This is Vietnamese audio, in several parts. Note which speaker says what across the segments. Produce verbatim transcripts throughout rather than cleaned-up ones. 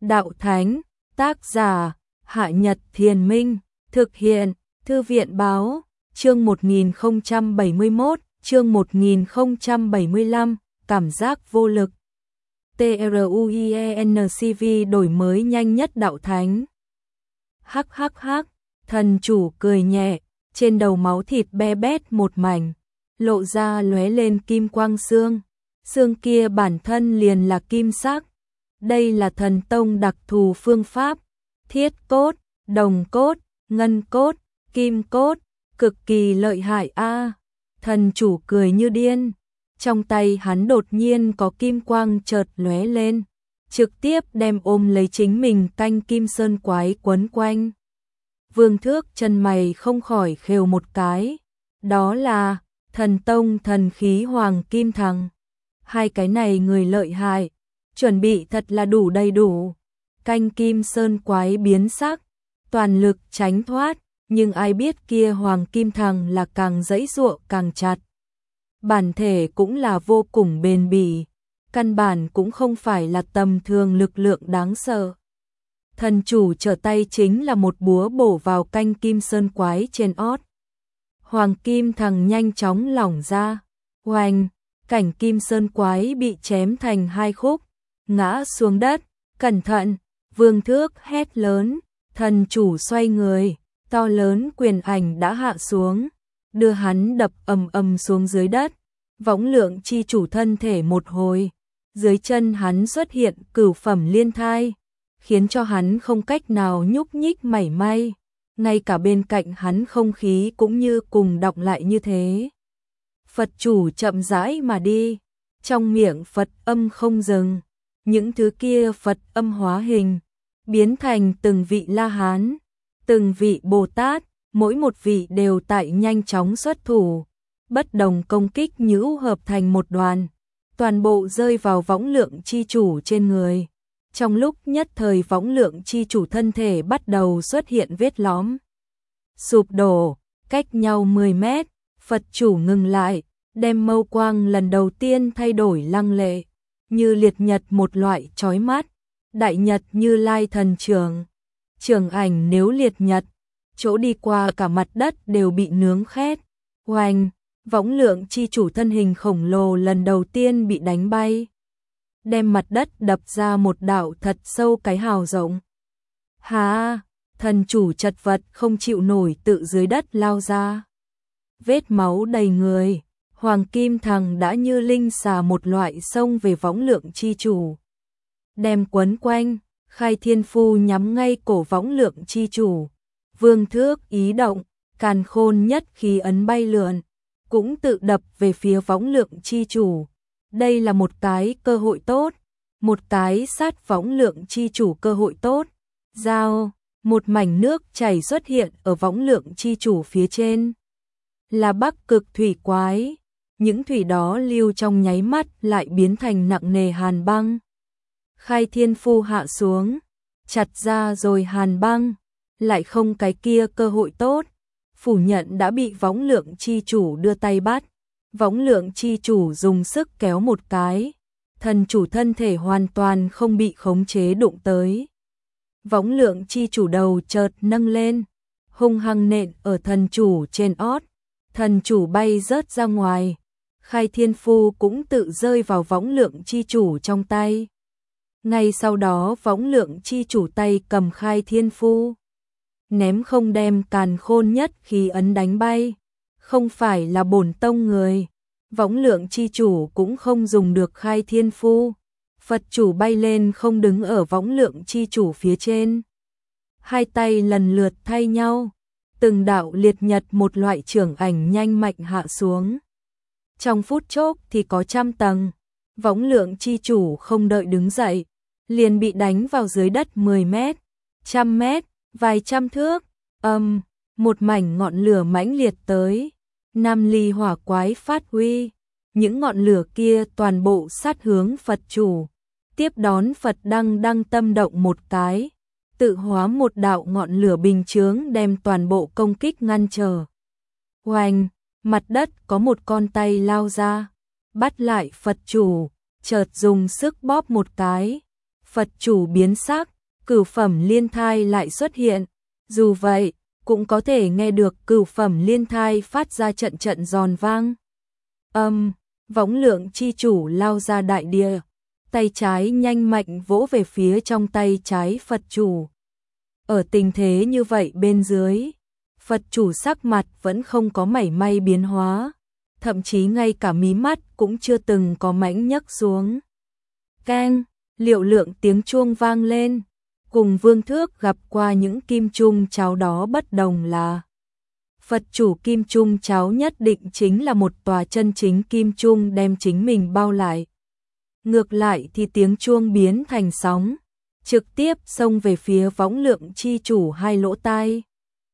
Speaker 1: Đạo Thánh, tác giả, Hạ Nhật Thiền Minh, thực hiện, Thư viện Báo, chương một nghìn không trăm bảy mươi mốt, chương một nghìn không trăm bảy mươi lăm, cảm giác vô lực. TRUIENCV đổi mới nhanh nhất Đạo Thánh. Hắc hắc hắc, thần chủ cười nhẹ, trên đầu máu thịt be bét một mảnh, lộ ra lóe lên kim quang xương. Xương kia bản thân liền là kim sắc. Đây là thần tông đặc thù phương pháp, thiết cốt, đồng cốt, ngân cốt, kim cốt, cực kỳ lợi hại a. Thần chủ cười như điên, trong tay hắn đột nhiên có kim quang chợt lóe lên, trực tiếp đem ôm lấy chính mình canh kim sơn quái quấn quanh. Vương Thước chân mày không khỏi khều một cái, đó là thần tông thần khí hoàng kim thằng. Hai cái này người lợi hại, chuẩn bị thật là đủ đầy đủ. Canh kim sơn quái biến sắc, toàn lực tránh thoát, nhưng ai biết kia hoàng kim thằng là càng giãy giụa càng chặt. Bản thể cũng là vô cùng bền bỉ, căn bản cũng không phải là tầm thường lực lượng đáng sợ. Thần chủ trở tay chính là một búa bổ vào canh kim sơn quái trên ót. Hoàng kim thằng nhanh chóng lỏng ra, oanh, cảnh kim sơn quái bị chém thành hai khúc, ngã xuống đất. Cẩn thận, Vương Thước hét lớn, thần chủ xoay người, to lớn quyền ảnh đã hạ xuống, đưa hắn đập ầm ầm xuống dưới đất. Võng lượng chi chủ thân thể một hồi, dưới chân hắn xuất hiện cửu phẩm liên thai, khiến cho hắn không cách nào nhúc nhích mảy may, ngay cả bên cạnh hắn không khí cũng như cùng đọng lại như thế. Phật chủ chậm rãi mà đi, trong miệng Phật âm không dừng, những thứ kia Phật âm hóa hình, biến thành từng vị La Hán, từng vị Bồ Tát, mỗi một vị đều tại nhanh chóng xuất thủ, bất đồng công kích nhũ hợp thành một đoàn, toàn bộ rơi vào võng lượng chi chủ trên người. Trong lúc nhất thời võng lượng chi chủ thân thể bắt đầu xuất hiện vết lõm, sụp đổ, cách nhau mười mét, Phật chủ ngừng lại, đem mâu quang lần đầu tiên thay đổi lăng lệ, như liệt nhật một loại chói mắt, đại nhật Như Lai thần trường. Trường ảnh nếu liệt nhật, chỗ đi qua cả mặt đất đều bị nướng khét. Oanh, võng lượng chi chủ thân hình khổng lồ lần đầu tiên bị đánh bay, đem mặt đất đập ra một đạo thật sâu cái hào rộng. Hà, thần chủ chật vật không chịu nổi tự dưới đất lao ra. Vết máu đầy người, hoàng kim thằng đã như linh xà một loại xông về võng lượng chi chủ. Đem quấn quanh, Khai Thiên Phu nhắm ngay cổ võng lượng chi chủ. Vương Thước ý động, càn khôn nhất khí ấn bay lượn, cũng tự đập về phía võng lượng chi chủ. Đây là một cái cơ hội tốt, một cái sát võng lượng chi chủ cơ hội tốt. Giao, một mảnh nước chảy xuất hiện ở võng lượng chi chủ phía trên. Là Bắc Cực thủy quái, những thủy đó lưu trong nháy mắt lại biến thành nặng nề hàn băng. Khai Thiên Phu hạ xuống, chặt ra rồi hàn băng, lại không cái kia cơ hội tốt, phủ nhận đã bị võng lượng chi chủ đưa tay bắt. Võng lượng chi chủ dùng sức kéo một cái, thần chủ thân thể hoàn toàn không bị khống chế đụng tới. Võng lượng chi chủ đầu chợt nâng lên, hung hăng nện ở thần chủ trên ót, thần chủ bay rớt ra ngoài. Khai Thiên Phu cũng tự rơi vào võng lượng chi chủ trong tay. Ngay sau đó võng lượng chi chủ tay cầm Khai Thiên Phu, ném không đem càn khôn nhất khí ấn đánh bay. Không phải là bổn tông người, võng lượng chi chủ cũng không dùng được Khai Thiên Phu. Phật chủ bay lên không đứng ở võng lượng chi chủ phía trên. Hai tay lần lượt thay nhau, từng đạo liệt nhật một loại trưởng ảnh nhanh mạnh hạ xuống. Trong phút chốc thì có trăm tầng, võng lượng chi chủ không đợi đứng dậy, liền bị đánh vào dưới đất mười mét, trăm mét, vài trăm thước. Âm, một mảnh ngọn lửa mãnh liệt tới. Nam ly hỏa quái phát huy, những ngọn lửa kia toàn bộ sát hướng Phật chủ. Tiếp đón Phật đăng đăng tâm động một cái, tự hóa một đạo ngọn lửa bình chướng đem toàn bộ công kích ngăn trở. Oanh, mặt đất có một con tay lao ra, bắt lại Phật chủ, chợt dùng sức bóp một cái. Phật chủ biến sắc, cửu phẩm liên thai lại xuất hiện. Dù vậy, cũng có thể nghe được cửu phẩm liên thai phát ra trận trận giòn vang. Âm, võng lượng chi chủ lao ra đại địa, tay trái nhanh mạnh vỗ về phía trong tay trái Phật chủ. Ở tình thế như vậy bên dưới, Phật chủ sắc mặt vẫn không có mảy may biến hóa, thậm chí ngay cả mí mắt cũng chưa từng có mảnh nhấc xuống. Keng, liệu lượng tiếng chuông vang lên, cùng Vương Thước gặp qua những kim chung cháo đó bất đồng là Phật chủ kim chung cháo nhất định chính là một tòa chân chính kim chung đem chính mình bao lại. Ngược lại thì tiếng chuông biến thành sóng, trực tiếp xông về phía võng lượng chi chủ hai lỗ tai.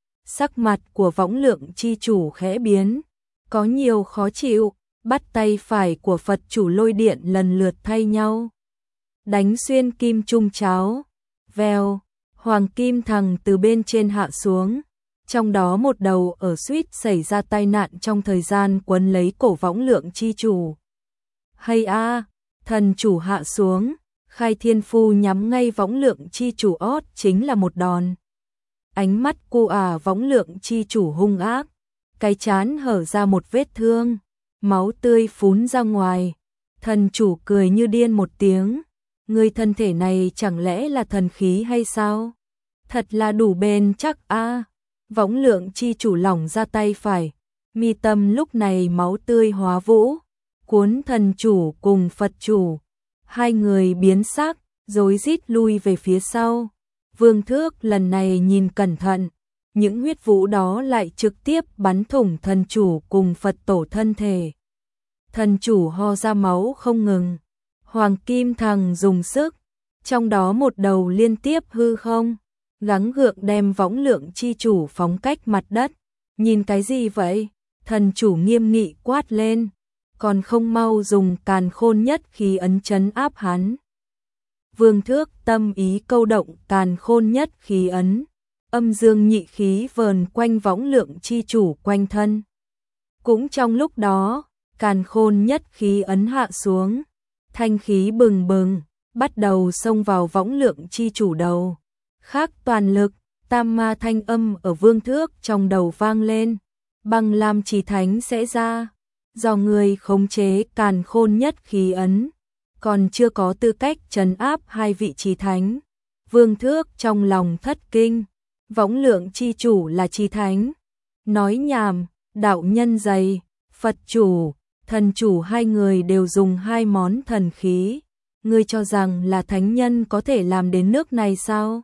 Speaker 1: Sắc mặt của võng lượng chi chủ khẽ biến, có nhiều khó chịu, bắt tay phải của Phật chủ lôi điện lần lượt thay nhau. Đánh xuyên kim chung cháo, vèo, hoàng kim thằng từ bên trên hạ xuống. Trong đó một đầu ở suýt xảy ra tai nạn trong thời gian quấn lấy cổ võng lượng chi chủ. Hay a, thần chủ hạ xuống, Khai Thiên Phu nhắm ngay võng lượng chi chủ ót chính là một đòn. Ánh mắt cô à võng lượng chi chủ hung ác, cái trán hở ra một vết thương, máu tươi phún ra ngoài. Thần chủ cười như điên một tiếng, người thân thể này chẳng lẽ là thần khí hay sao? Thật là đủ bền chắc a. Võng lượng chi chủ lỏng ra tay phải, mi tâm lúc này máu tươi hóa vũ, cuốn thần chủ cùng Phật chủ. Hai người biến sắc, rối rít lui về phía sau. Vương Thước lần này nhìn cẩn thận, những huyết vũ đó lại trực tiếp bắn thủng thần chủ cùng Phật tổ thân thể. Thần chủ ho ra máu không ngừng, hoàng kim thằng dùng sức, trong đó một đầu liên tiếp hư không, gắng gượng đem võng lượng chi chủ phóng cách mặt đất. Nhìn cái gì vậy? Thần chủ nghiêm nghị quát lên, còn không mau dùng càn khôn nhất khí ấn chấn áp hắn. Vương Thước tâm ý câu động càn khôn nhất khí ấn, âm dương nhị khí vờn quanh võng lượng chi chủ quanh thân. Cũng trong lúc đó, càn khôn nhất khí ấn hạ xuống, thanh khí bừng bừng, bắt đầu xông vào võng lượng chi chủ đầu. Khác toàn lực, tam ma thanh âm ở Vương Thước trong đầu vang lên, băng lam chỉ thánh sẽ ra, do người khống chế càn khôn nhất khí ấn, còn chưa có tư cách trấn áp hai vị chí thánh. Vương Thước trong lòng thất kinh, võng lượng chi chủ là chí thánh. Nói nhảm, đạo nhân dày, Phật chủ, thần chủ hai người đều dùng hai món thần khí. Ngươi cho rằng là thánh nhân có thể làm đến nước này sao?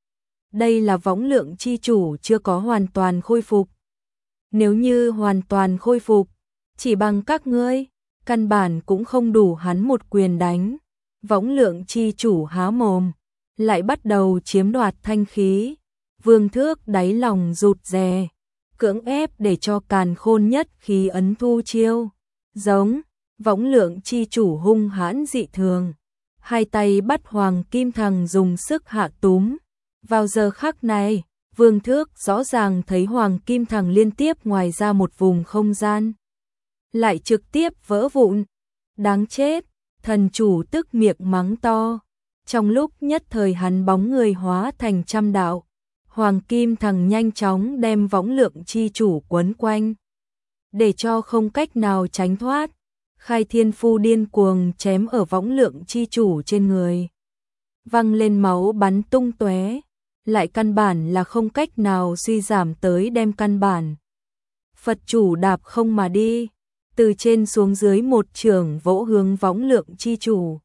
Speaker 1: Đây là võng lượng chi chủ chưa có hoàn toàn khôi phục. Nếu như hoàn toàn khôi phục, chỉ bằng các ngươi, căn bản cũng không đủ hắn một quyền đánh. Võng lượng chi chủ há mồm, lại bắt đầu chiếm đoạt thanh khí. Vương Thước đáy lòng rụt rè, cưỡng ép để cho càn khôn nhất khí ấn thu chiêu. Giống, võng lượng chi chủ hung hãn dị thường, hai tay bắt hoàng kim thằng dùng sức hạ túm. Vào giờ khắc này, Vương Thước rõ ràng thấy hoàng kim thằng liên tiếp ngoài ra một vùng không gian, lại trực tiếp vỡ vụn. Đáng chết, thần chủ tức miệng mắng to. Trong lúc nhất thời hắn bóng người hóa thành trăm đạo, hoàng kim thằng nhanh chóng đem võng lượng chi chủ quấn quanh, để cho không cách nào tránh thoát. Khai Thiên Phu điên cuồng chém ở võng lượng chi chủ trên người, văng lên máu bắn tung tóe, lại căn bản là không cách nào suy giảm tới đem căn bản. Phật chủ đạp không mà đi, từ trên xuống dưới một chưởng vỗ hướng võng lượng chi chủ.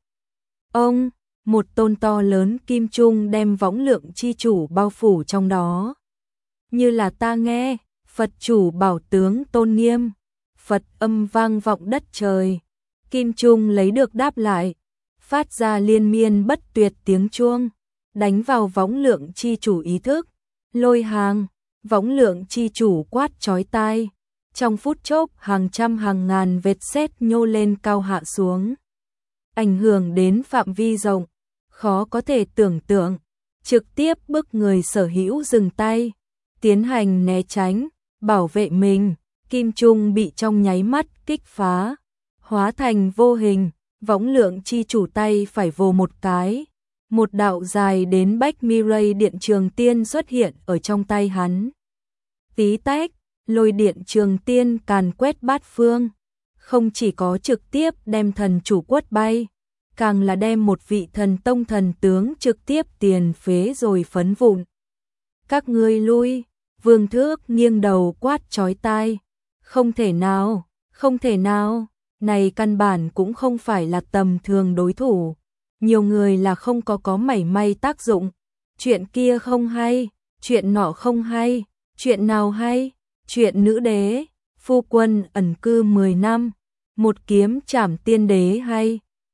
Speaker 1: Ông, một tôn to lớn kim trung đem võng lượng chi chủ bao phủ trong đó. Như là ta nghe, Phật chủ bảo tướng tôn nghiêm, Phật âm vang vọng đất trời. Kim trung lấy được đáp lại, phát ra liên miên bất tuyệt tiếng chuông, đánh vào võng lượng chi chủ ý thức. Lôi hàng, võng lượng chi chủ quát chói tai. Trong phút chốc hàng trăm hàng ngàn vệt sét nhô lên cao hạ xuống, ảnh hưởng đến phạm vi rộng, khó có thể tưởng tượng, trực tiếp bức người sở hữu dừng tay, tiến hành né tránh, bảo vệ mình. Kim trung bị trong nháy mắt kích phá, hóa thành vô hình, võng lượng chi chủ tay phải vồ một cái, Một đạo dài đến bách mi ray điện trường tiên xuất hiện ở trong tay hắn. Tí tách, lôi điện trường tiên càn quét bát phương, không chỉ có trực tiếp đem thần chủ quất bay, càng là đem một vị thần tông thần tướng trực tiếp tiền phế rồi phấn vụn. Các ngươi lui, Vương Thước nghiêng đầu quát chói tai, không thể nào, không thể nào, này căn bản cũng không phải là tầm thường đối thủ, nhiều người là không có có mảy may tác dụng, chuyện kia không hay, chuyện nọ không hay, chuyện nào hay, chuyện nữ đế, phu quân ẩn cư mười năm, một kiếm trảm tiên đế hay.